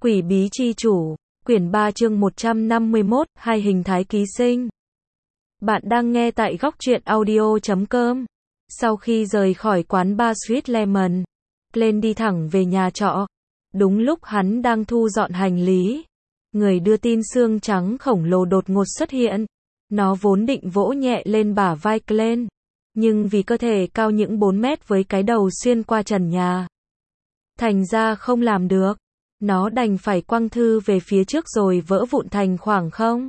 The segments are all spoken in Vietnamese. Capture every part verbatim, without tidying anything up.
Quỷ bí chi chủ, quyển ba chương một trăm năm mươi mốt, hai hình thái ký sinh. Bạn đang nghe tại góc truyện audio chấm com. Sau khi rời khỏi quán bar Sweet Lemon, Glenn đi thẳng về nhà trọ. Đúng lúc hắn đang thu dọn hành lý, người đưa tin xương trắng khổng lồ đột ngột xuất hiện. Nó vốn định vỗ nhẹ lên bả vai Glenn, nhưng vì cơ thể cao những bốn mét với cái đầu xuyên qua trần nhà, thành ra không làm được. Nó đành phải quăng thư về phía trước rồi vỡ vụn thành khoảng không.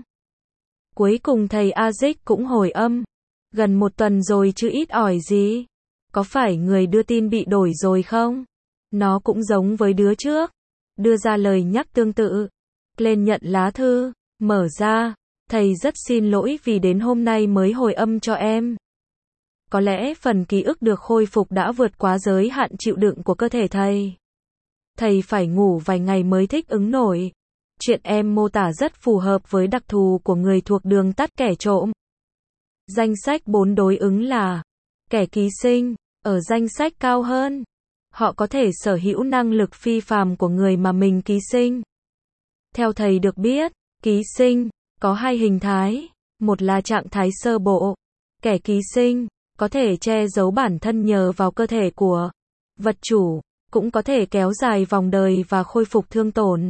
Cuối cùng thầy Aziz cũng hồi âm. Gần một tuần rồi chứ ít ỏi gì. Có phải người đưa tin bị đổi rồi không? Nó cũng giống với đứa trước. Đưa ra lời nhắc tương tự. Lên nhận lá thư, mở ra. Thầy rất xin lỗi vì đến hôm nay mới hồi âm cho em. Có lẽ phần ký ức được khôi phục đã vượt quá giới hạn chịu đựng của cơ thể thầy. Thầy phải ngủ vài ngày mới thích ứng nổi. Chuyện em mô tả rất phù hợp với đặc thù của người thuộc đường tắt kẻ trộm. Danh sách bốn đối ứng là kẻ ký sinh, ở danh sách cao hơn. Họ có thể sở hữu năng lực phi phàm của người mà mình ký sinh. Theo thầy được biết, ký sinh có hai hình thái. Một là trạng thái sơ bộ. Kẻ ký sinh có thể che giấu bản thân nhờ vào cơ thể của vật chủ, cũng có thể kéo dài vòng đời và khôi phục thương tổn.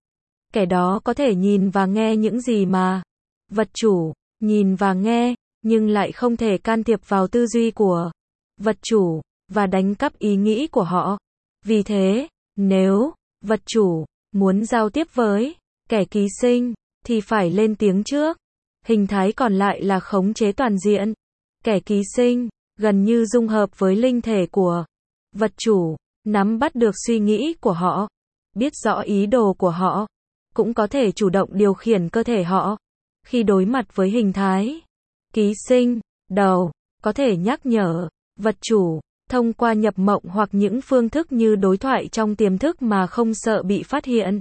Kẻ đó có thể nhìn và nghe những gì mà vật chủ nhìn và nghe, nhưng lại không thể can thiệp vào tư duy của vật chủ và đánh cắp ý nghĩ của họ. Vì thế, nếu vật chủ muốn giao tiếp với kẻ ký sinh thì phải lên tiếng trước. Hình thái còn lại là khống chế toàn diện. Kẻ ký sinh gần như dung hợp với linh thể của vật chủ, nắm bắt được suy nghĩ của họ, biết rõ ý đồ của họ, cũng có thể chủ động điều khiển cơ thể họ. Khi đối mặt với hình thái ký sinh đầu, có thể nhắc nhở vật chủ thông qua nhập mộng hoặc những phương thức như đối thoại trong tiềm thức mà không sợ bị phát hiện.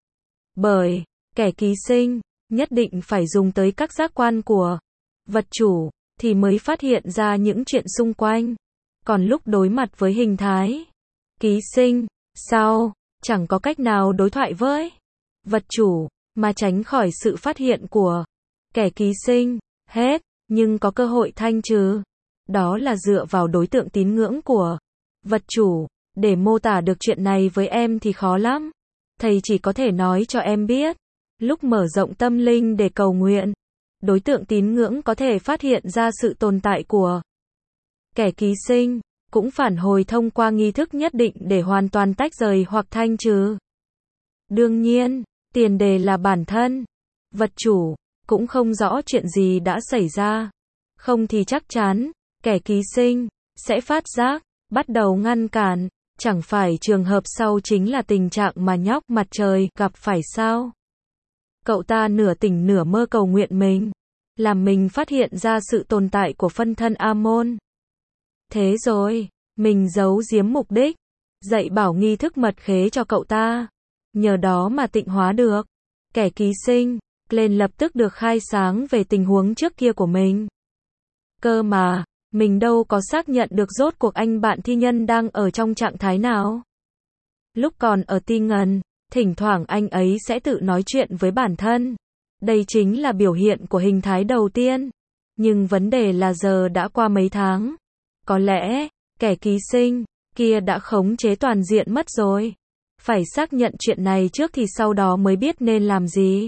Bởi kẻ ký sinh nhất định phải dùng tới các giác quan của vật chủ thì mới phát hiện ra những chuyện xung quanh. Còn lúc đối mặt với hình thái ký sinh sau, chẳng có cách nào đối thoại với vật chủ mà tránh khỏi sự phát hiện của kẻ ký sinh hết, nhưng có cơ hội thanh trừ. Đó là dựa vào đối tượng tín ngưỡng của vật chủ. Để mô tả được chuyện này với em thì khó lắm. Thầy chỉ có thể nói cho em biết, lúc mở rộng tâm linh để cầu nguyện, đối tượng tín ngưỡng có thể phát hiện ra sự tồn tại của kẻ ký sinh, cũng phản hồi thông qua nghi thức nhất định để hoàn toàn tách rời hoặc thanh trừ. Đương nhiên, tiền đề là bản thân vật chủ cũng không rõ chuyện gì đã xảy ra. Không thì chắc chắn kẻ ký sinh sẽ phát giác, bắt đầu ngăn cản. Chẳng phải trường hợp sau chính là tình trạng mà nhóc mặt trời gặp phải sao? Cậu ta nửa tỉnh nửa mơ cầu nguyện mình, làm mình phát hiện ra sự tồn tại của phân thân Amon. Thế rồi, mình giấu giếm mục đích, dạy bảo nghi thức mật khế cho cậu ta. Nhờ đó mà tịnh hóa được kẻ ký sinh. Glenn lập tức được khai sáng về tình huống trước kia của mình. Cơ mà, mình đâu có xác nhận được rốt cuộc anh bạn thi nhân đang ở trong trạng thái nào. Lúc còn ở Ti Ngần, thỉnh thoảng anh ấy sẽ tự nói chuyện với bản thân. Đây chính là biểu hiện của hình thái đầu tiên. Nhưng vấn đề là giờ đã qua mấy tháng. Có lẽ, kẻ ký sinh kia đã khống chế toàn diện mất rồi. Phải xác nhận chuyện này trước thì sau đó mới biết nên làm gì.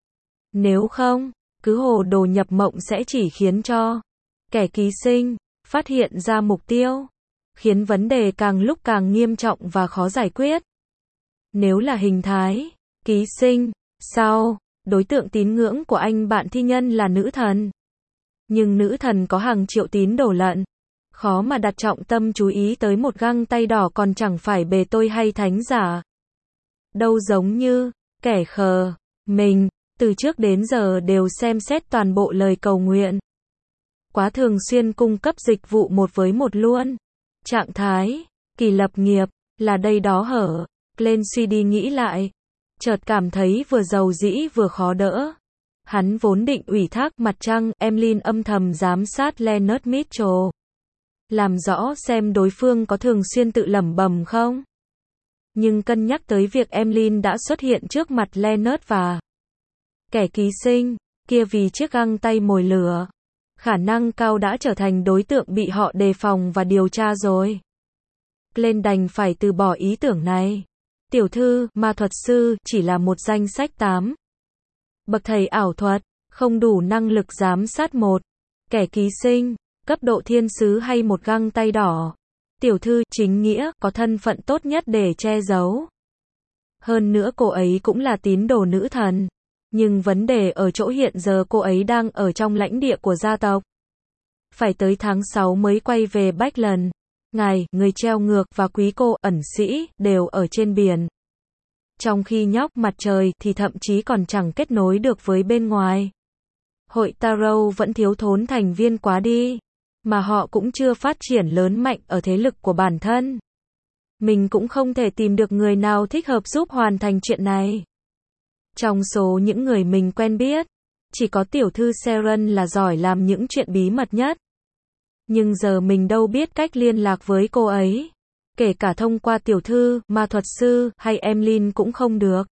Nếu không, cứ hồ đồ nhập mộng sẽ chỉ khiến cho kẻ ký sinh phát hiện ra mục tiêu, khiến vấn đề càng lúc càng nghiêm trọng và khó giải quyết. Nếu là hình thái ký sinh sau, đối tượng tín ngưỡng của anh bạn thi nhân là nữ thần. Nhưng nữ thần có hàng triệu tín đồ lận, khó mà đặt trọng tâm chú ý tới một găng tay đỏ còn chẳng phải bề tôi hay thánh giả. Đâu giống như kẻ khờ, mình từ trước đến giờ đều xem xét toàn bộ lời cầu nguyện. Quá thường xuyên cung cấp dịch vụ một với một luôn. Trạng thái kỳ lập nghiệp là đây đó hở. Glenn suy đi nghĩ lại, chợt cảm thấy vừa giàu dĩ vừa khó đỡ. Hắn vốn định ủy thác mặt trăng Emlyn âm thầm giám sát Leonard Mitchell, làm rõ xem đối phương có thường xuyên tự lẩm bẩm không. Nhưng cân nhắc tới việc Emlyn đã xuất hiện trước mặt Leonard và kẻ ký sinh kia vì chiếc găng tay mồi lửa, khả năng cao đã trở thành đối tượng bị họ đề phòng và điều tra rồi. Glenn đành phải từ bỏ ý tưởng này. Tiểu thư, ma thuật sư, chỉ là một danh sách tám. Bậc thầy ảo thuật, không đủ năng lực giám sát một kẻ ký sinh, cấp độ thiên sứ hay một găng tay đỏ. Tiểu thư, chính nghĩa, có thân phận tốt nhất để che giấu. Hơn nữa cô ấy cũng là tín đồ nữ thần. Nhưng vấn đề ở chỗ hiện giờ cô ấy đang ở trong lãnh địa của gia tộc. Phải tới tháng sáu mới quay về Backland. Ngài, người treo ngược và quý cô, ẩn sĩ, đều ở trên biển. Trong khi nhóc mặt trời thì thậm chí còn chẳng kết nối được với bên ngoài. Hội Tarot vẫn thiếu thốn thành viên quá đi. Mà họ cũng chưa phát triển lớn mạnh ở thế lực của bản thân. Mình cũng không thể tìm được người nào thích hợp giúp hoàn thành chuyện này. Trong số những người mình quen biết, chỉ có tiểu thư Sharon là giỏi làm những chuyện bí mật nhất. Nhưng giờ mình đâu biết cách liên lạc với cô ấy. Kể cả thông qua tiểu thư, ma thuật sư, hay Emlyn cũng không được.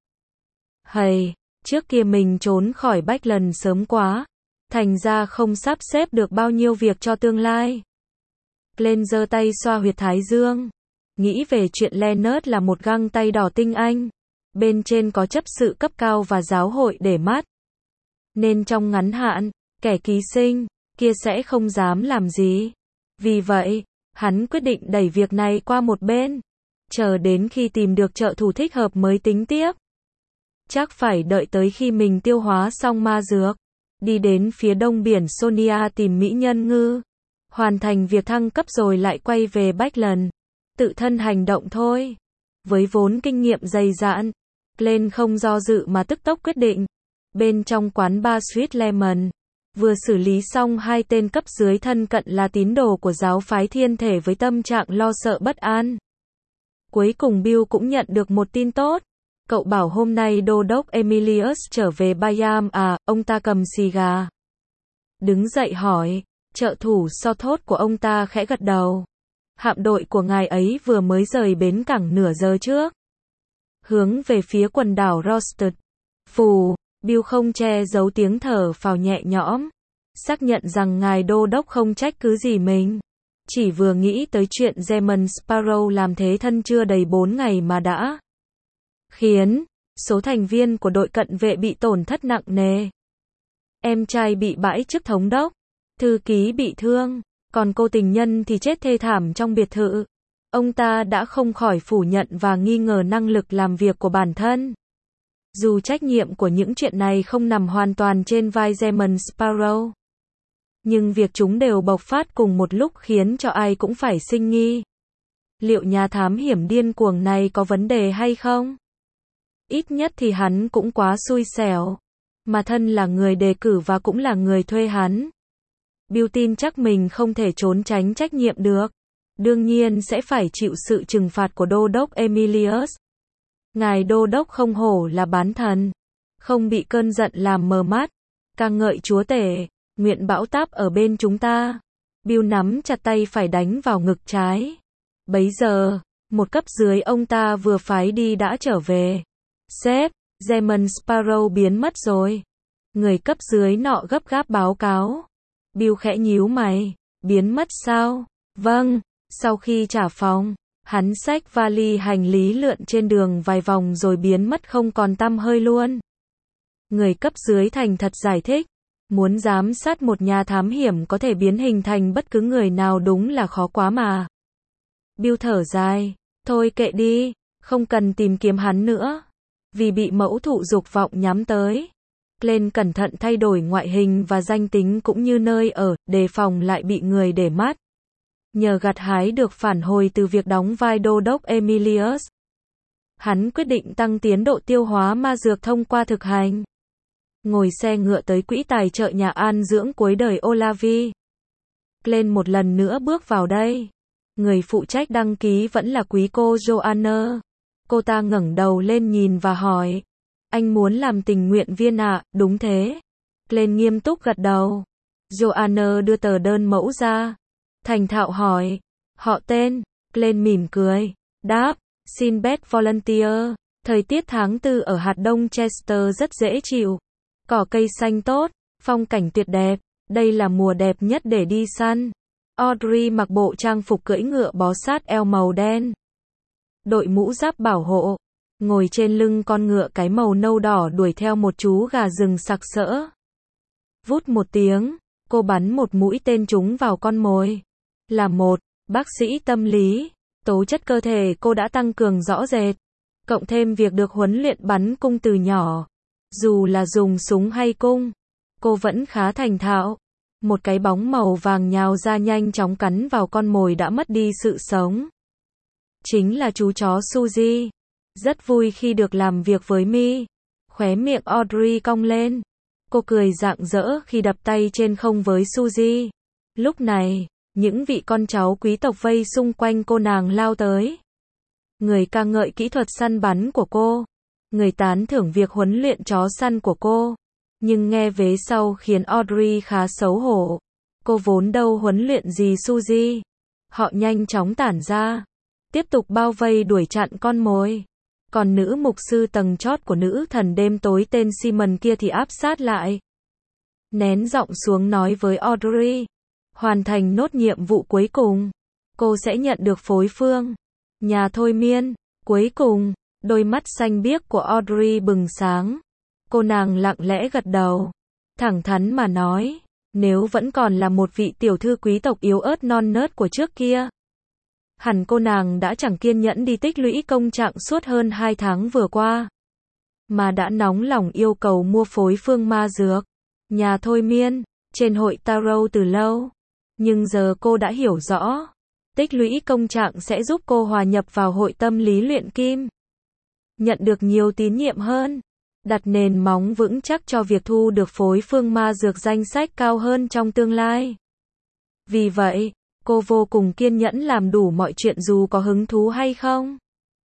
Hầy, trước kia mình trốn khỏi Backland sớm quá. Thành ra không sắp xếp được bao nhiêu việc cho tương lai. Glenn giơ tay xoa huyệt thái dương. Nghĩ về chuyện Leonard là một găng tay đỏ tinh anh. Bên trên có chấp sự cấp cao và giáo hội để mắt. Nên trong ngắn hạn, kẻ ký sinh kia sẽ không dám làm gì. Vì vậy, hắn quyết định đẩy việc này qua một bên. Chờ đến khi tìm được trợ thủ thích hợp mới tính tiếp. Chắc phải đợi tới khi mình tiêu hóa xong ma dược. Đi đến phía đông biển Sonia tìm mỹ nhân ngư. Hoàn thành việc thăng cấp rồi lại quay về Backland. Tự thân hành động thôi. Với vốn kinh nghiệm dày dạn, Glenn không do dự mà tức tốc quyết định. Bên trong quán bar Sweet Lemon, vừa xử lý xong hai tên cấp dưới thân cận là tín đồ của giáo phái thiên thể với tâm trạng lo sợ bất an. Cuối cùng Bill cũng nhận được một tin tốt. Cậu bảo hôm nay đô đốc Emilius trở về Bayam à, ông ta cầm xì gà. Đứng dậy hỏi, trợ thủ so thốt của ông ta khẽ gật đầu. Hạm đội của ngài ấy vừa mới rời bến cảng nửa giờ trước. Hướng về phía quần đảo Rosted. Phù, Bill không che giấu tiếng thở phào nhẹ nhõm. Xác nhận rằng ngài đô đốc không trách cứ gì mình. Chỉ vừa nghĩ tới chuyện German Sparrow làm thế thân chưa đầy bốn ngày mà đã khiến số thành viên của đội cận vệ bị tổn thất nặng nề. Em trai bị bãi chức thống đốc, thư ký bị thương, còn cô tình nhân thì chết thê thảm trong biệt thự. Ông ta đã không khỏi phủ nhận và nghi ngờ năng lực làm việc của bản thân. Dù trách nhiệm của những chuyện này không nằm hoàn toàn trên vai German Sparrow. Nhưng việc chúng đều bộc phát cùng một lúc khiến cho ai cũng phải sinh nghi. Liệu nhà thám hiểm điên cuồng này có vấn đề hay không? Ít nhất thì hắn cũng quá xui xẻo. Mà thân là người đề cử và cũng là người thuê hắn. Bill tin chắc mình không thể trốn tránh trách nhiệm được. Đương nhiên sẽ phải chịu sự trừng phạt của đô đốc Emilius. Ngài đô đốc không hổ là bán thần. Không bị cơn giận làm mờ mắt. Ca ngợi chúa tể. Nguyện bão táp ở bên chúng ta. Bill nắm chặt tay phải đánh vào ngực trái. Bấy giờ, một cấp dưới ông ta vừa phái đi đã trở về. Sếp, German Sparrow biến mất rồi. Người cấp dưới nọ gấp gáp báo cáo. Bill khẽ nhíu mày. Biến mất sao? Vâng. Sau khi trả phòng, hắn xách vali hành lý lượn trên đường vài vòng rồi biến mất không còn tăm hơi luôn. Người cấp dưới thành thật giải thích. Muốn giám sát một nhà thám hiểm có thể biến hình thành bất cứ người nào đúng là khó quá mà. Bill thở dài. Thôi kệ đi, không cần tìm kiếm hắn nữa. Vì bị mẫu thụ dục vọng nhắm tới. Glenn cẩn thận thay đổi ngoại hình và danh tính cũng như nơi ở, đề phòng lại bị người để mắt. Nhờ gặt hái được phản hồi từ việc đóng vai đô đốc Emilius. Hắn quyết định tăng tiến độ tiêu hóa ma dược thông qua thực hành. Ngồi xe ngựa tới quỹ tài trợ nhà an dưỡng cuối đời Olavi. Glenn một lần nữa bước vào đây. Người phụ trách đăng ký vẫn là quý cô Joanna. Cô ta ngẩng đầu lên nhìn và hỏi. Anh muốn làm tình nguyện viên ạ, à? Đúng thế. Glenn nghiêm túc gật đầu. Joanna đưa tờ đơn mẫu ra. Thành thạo hỏi. Họ tên. Glenn mỉm cười. Đáp. Xin bet volunteer. Thời tiết tháng tư ở hạt đông Chester rất dễ chịu. Cỏ cây xanh tốt, phong cảnh tuyệt đẹp. Đây là mùa đẹp nhất để đi săn. Audrey mặc bộ trang phục cưỡi ngựa bó sát eo màu đen. Đội mũ giáp bảo hộ. Ngồi trên lưng con ngựa cái màu nâu đỏ đuổi theo một chú gà rừng sặc sỡ. Vút một tiếng, cô bắn một mũi tên trúng vào con mồi. Là một bác sĩ tâm lý, tố chất cơ thể cô đã tăng cường rõ rệt. Cộng thêm việc được huấn luyện bắn cung từ nhỏ. Dù là dùng súng hay cung, cô vẫn khá thành thạo. Một cái bóng màu vàng nhào ra nhanh chóng cắn vào con mồi đã mất đi sự sống. Chính là chú chó Suzy. Rất vui khi được làm việc với Mi. Khóe miệng Audrey cong lên. Cô cười rạng rỡ khi đập tay trên không với Suzy. Lúc này, những vị con cháu quý tộc vây xung quanh cô nàng lao tới. Người ca ngợi kỹ thuật săn bắn của cô. Người tán thưởng việc huấn luyện chó săn của cô. Nhưng nghe vế sau khiến Audrey khá xấu hổ. Cô vốn đâu huấn luyện gì Suzy. Họ nhanh chóng tản ra. Tiếp tục bao vây đuổi chặn con mồi. Còn nữ mục sư tầng chót của nữ thần đêm tối tên Simon kia thì áp sát lại. Nén giọng xuống nói với Audrey. Hoàn thành nốt nhiệm vụ cuối cùng. Cô sẽ nhận được phối phương. Nhà thôi miên. Cuối cùng, đôi mắt xanh biếc của Audrey bừng sáng. Cô nàng lặng lẽ gật đầu. Thẳng thắn mà nói. Nếu vẫn còn là một vị tiểu thư quý tộc yếu ớt non nớt của trước kia. Hẳn cô nàng đã chẳng kiên nhẫn đi tích lũy công trạng suốt hơn hai tháng vừa qua. Mà đã nóng lòng yêu cầu mua phối phương ma dược. Nhà thôi miên. Trên hội tarot từ lâu. Nhưng giờ cô đã hiểu rõ. Tích lũy công trạng sẽ giúp cô hòa nhập vào hội tâm lý luyện kim. Nhận được nhiều tín nhiệm hơn. Đặt nền móng vững chắc cho việc thu được phối phương ma dược danh sách cao hơn trong tương lai. Vì vậy, cô vô cùng kiên nhẫn làm đủ mọi chuyện dù có hứng thú hay không.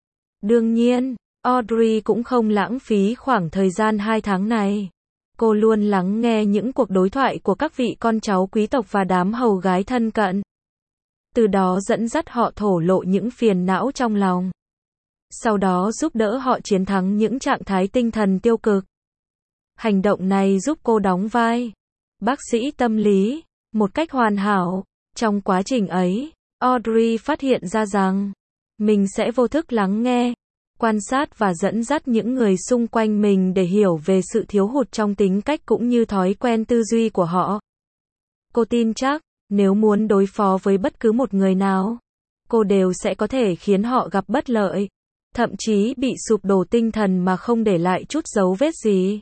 Đương nhiên, Audrey cũng không lãng phí khoảng thời gian hai tháng này. Cô luôn lắng nghe những cuộc đối thoại của các vị con cháu quý tộc và đám hầu gái thân cận. Từ đó dẫn dắt họ thổ lộ những phiền não trong lòng. Sau đó giúp đỡ họ chiến thắng những trạng thái tinh thần tiêu cực. Hành động này giúp cô đóng vai bác sĩ tâm lý một cách hoàn hảo. Trong quá trình ấy, Audrey phát hiện ra rằng mình sẽ vô thức lắng nghe, quan sát và dẫn dắt những người xung quanh mình để hiểu về sự thiếu hụt trong tính cách cũng như thói quen tư duy của họ. Cô tin chắc, nếu muốn đối phó với bất cứ một người nào, cô đều sẽ có thể khiến họ gặp bất lợi, thậm chí bị sụp đổ tinh thần mà không để lại chút dấu vết gì.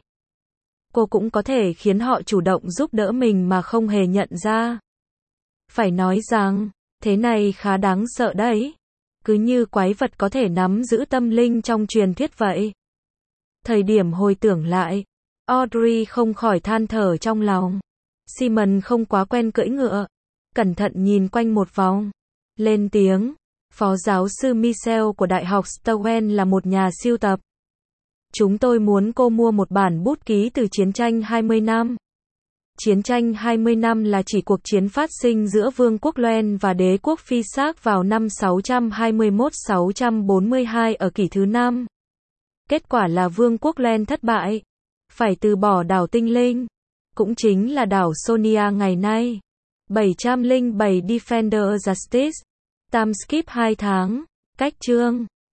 Cô cũng có thể khiến họ chủ động giúp đỡ mình mà không hề nhận ra. Phải nói rằng, thế này khá đáng sợ đấy. Cứ như quái vật có thể nắm giữ tâm linh trong truyền thuyết vậy. Thời điểm hồi tưởng lại, Audrey không khỏi than thở trong lòng. Simon không quá quen cưỡi ngựa. Cẩn thận nhìn quanh một vòng. Lên tiếng. Phó giáo sư Michel của Đại học Stowell là một nhà sưu tập. Chúng tôi muốn cô mua một bản bút ký từ chiến tranh hai mươi năm. Chiến tranh hai mươi năm là chỉ cuộc chiến phát sinh giữa Vương quốc Loen và đế quốc Phi Sác vào năm sáu trăm hai mươi mốt đến sáu trăm bốn mươi hai ở kỷ thứ năm. Kết quả là Vương quốc Loen thất bại, phải từ bỏ đảo Tinh Linh, cũng chính là đảo Sonia ngày nay. bảy trăm lẻ bảy Defender Justice. Time skip hai tháng. Cách chương